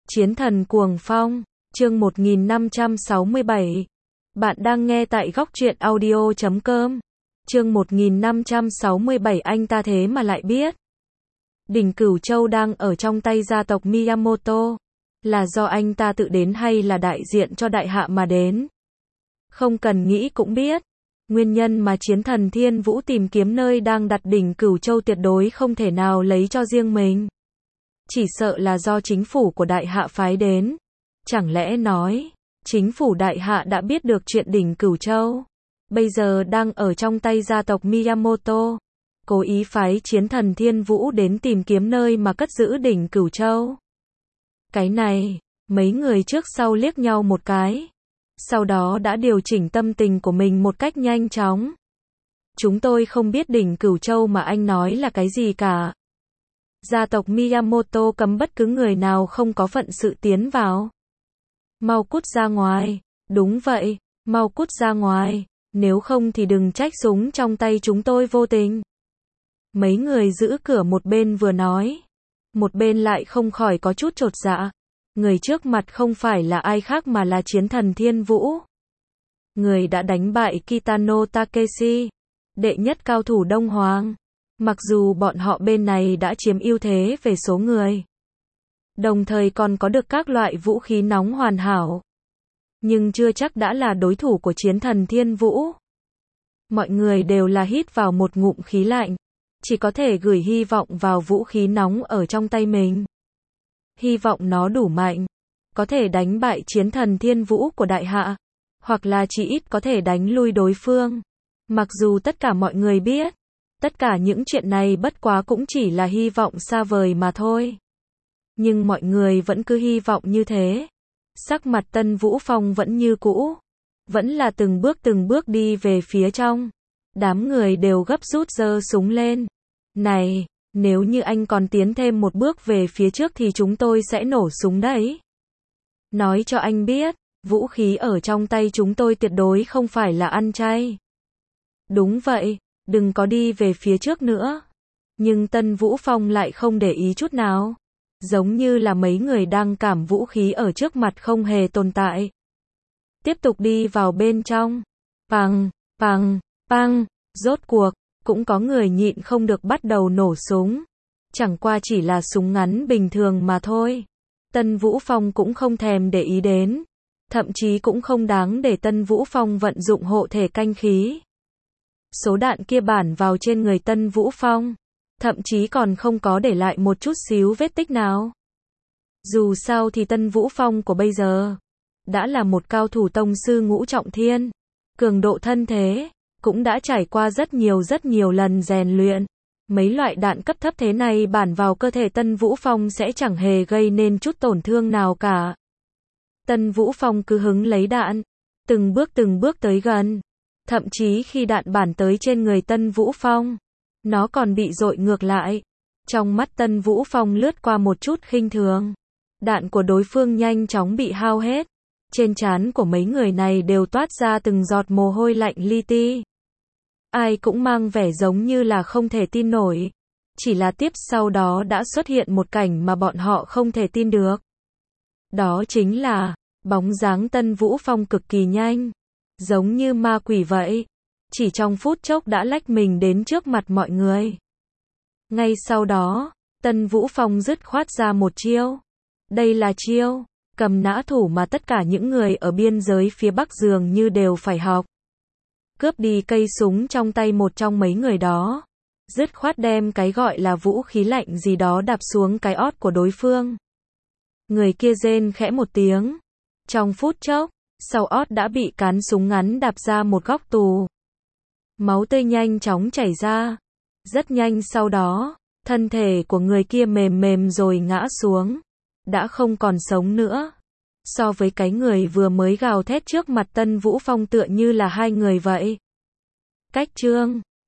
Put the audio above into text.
Chiến thần cuồng phong, chương 1567. Bạn đang nghe tại góc truyện audio.com. Chương 1567 anh ta thế mà lại biết. Đỉnh Cửu Châu đang ở trong tay gia tộc Miyamoto. Là do anh ta tự đến hay là đại diện cho đại hạ mà đến? Không cần nghĩ cũng biết. Nguyên nhân mà chiến thần Thiên Vũ tìm kiếm nơi đang đặt đỉnh Cửu Châu tuyệt đối không thể nào lấy cho riêng mình. Chỉ sợ là do chính phủ của đại hạ phái đến. Chẳng lẽ nói, chính phủ đại hạ đã biết được chuyện đỉnh Cửu Châu, bây giờ đang ở trong tay gia tộc Miyamoto, cố ý phái chiến thần Thiên Vũ đến tìm kiếm nơi mà cất giữ đỉnh Cửu Châu. Cái này, mấy người trước sau liếc nhau một cái, sau đó đã điều chỉnh tâm tình của mình một cách nhanh chóng. Chúng tôi không biết đỉnh Cửu Châu mà anh nói là cái gì cả. Gia tộc Miyamoto cấm bất cứ người nào không có phận sự tiến vào. Mau cút ra ngoài. Đúng vậy, mau cút ra ngoài, nếu không thì đừng trách súng trong tay chúng tôi vô tình. Mấy người giữ cửa một bên vừa nói, một bên lại không khỏi có chút chột dạ. Người trước mặt không phải là ai khác mà là chiến thần Thiên Vũ. Người đã đánh bại Kitano Takeshi, đệ nhất cao thủ Đông Hoàng. Mặc dù bọn họ bên này đã chiếm ưu thế về số người, đồng thời còn có được các loại vũ khí nóng hoàn hảo, nhưng chưa chắc đã là đối thủ của chiến thần Thiên Vũ. Mọi người đều là hít vào một ngụm khí lạnh, chỉ có thể gửi hy vọng vào vũ khí nóng ở trong tay mình. Hy vọng nó đủ mạnh, có thể đánh bại chiến thần Thiên Vũ của đại hạ, hoặc là chỉ ít có thể đánh lui đối phương. Mặc dù tất cả mọi người biết, tất cả những chuyện này bất quá cũng chỉ là hy vọng xa vời mà thôi. Nhưng mọi người vẫn cứ hy vọng như thế. Sắc mặt Tân Vũ Phong vẫn như cũ, vẫn là từng bước đi về phía trong. Đám người đều gấp rút giơ súng lên. Này, nếu như anh còn tiến thêm một bước về phía trước thì chúng tôi sẽ nổ súng đấy. Nói cho anh biết, vũ khí ở trong tay chúng tôi tuyệt đối không phải là ăn chay. Đúng vậy, đừng có đi về phía trước nữa. Nhưng Tân Vũ Phong lại không để ý chút nào. Giống như là mấy người đang cảm vũ khí ở trước mặt không hề tồn tại. Tiếp tục đi vào bên trong. Pằng, pằng, pằng. Rốt cuộc, cũng có người nhịn không được bắt đầu nổ súng. Chẳng qua chỉ là súng ngắn bình thường mà thôi. Tân Vũ Phong cũng không thèm để ý đến. Thậm chí cũng không đáng để Tân Vũ Phong vận dụng hộ thể canh khí. Số đạn kia bản vào trên người Tân Vũ Phong, thậm chí còn không có để lại một chút xíu vết tích nào. Dù sao thì Tân Vũ Phong của bây giờ đã là một cao thủ tông sư ngũ trọng thiên, cường độ thân thế cũng đã trải qua rất nhiều lần rèn luyện. Mấy loại đạn cấp thấp thế này bản vào cơ thể Tân Vũ Phong sẽ chẳng hề gây nên chút tổn thương nào cả. Tân Vũ Phong cứ hứng lấy đạn, từng bước tới gần. Thậm chí khi đạn bản tới trên người Tân Vũ Phong, nó còn bị dội ngược lại. Trong mắt Tân Vũ Phong lướt qua một chút khinh thường. Đạn của đối phương nhanh chóng bị hao hết. Trên trán của mấy người này đều toát ra từng giọt mồ hôi lạnh li ti. Ai cũng mang vẻ giống như là không thể tin nổi. Chỉ là tiếp sau đó đã xuất hiện một cảnh mà bọn họ không thể tin được. Đó chính là, bóng dáng Tân Vũ Phong cực kỳ nhanh. Giống như ma quỷ vậy. Chỉ trong phút chốc đã lách mình đến trước mặt mọi người. Ngay sau đó, Tân Vũ Phong dứt khoát ra một chiêu. Đây là chiêu cầm nã thủ mà tất cả những người ở biên giới phía Bắc dường như đều phải học. Cướp đi cây súng trong tay một trong mấy người đó. Dứt khoát đem cái gọi là vũ khí lạnh gì đó đạp xuống cái ót của đối phương. Người kia rên khẽ một tiếng. Trong phút chốc, sau ót đã bị cán súng ngắn đạp ra một góc tù. Máu tươi nhanh chóng chảy ra. Rất nhanh sau đó, thân thể của người kia mềm rồi ngã xuống. Đã không còn sống nữa. So với cái người vừa mới gào thét trước mặt Tân Vũ Phong tựa như là hai người vậy. Cách chương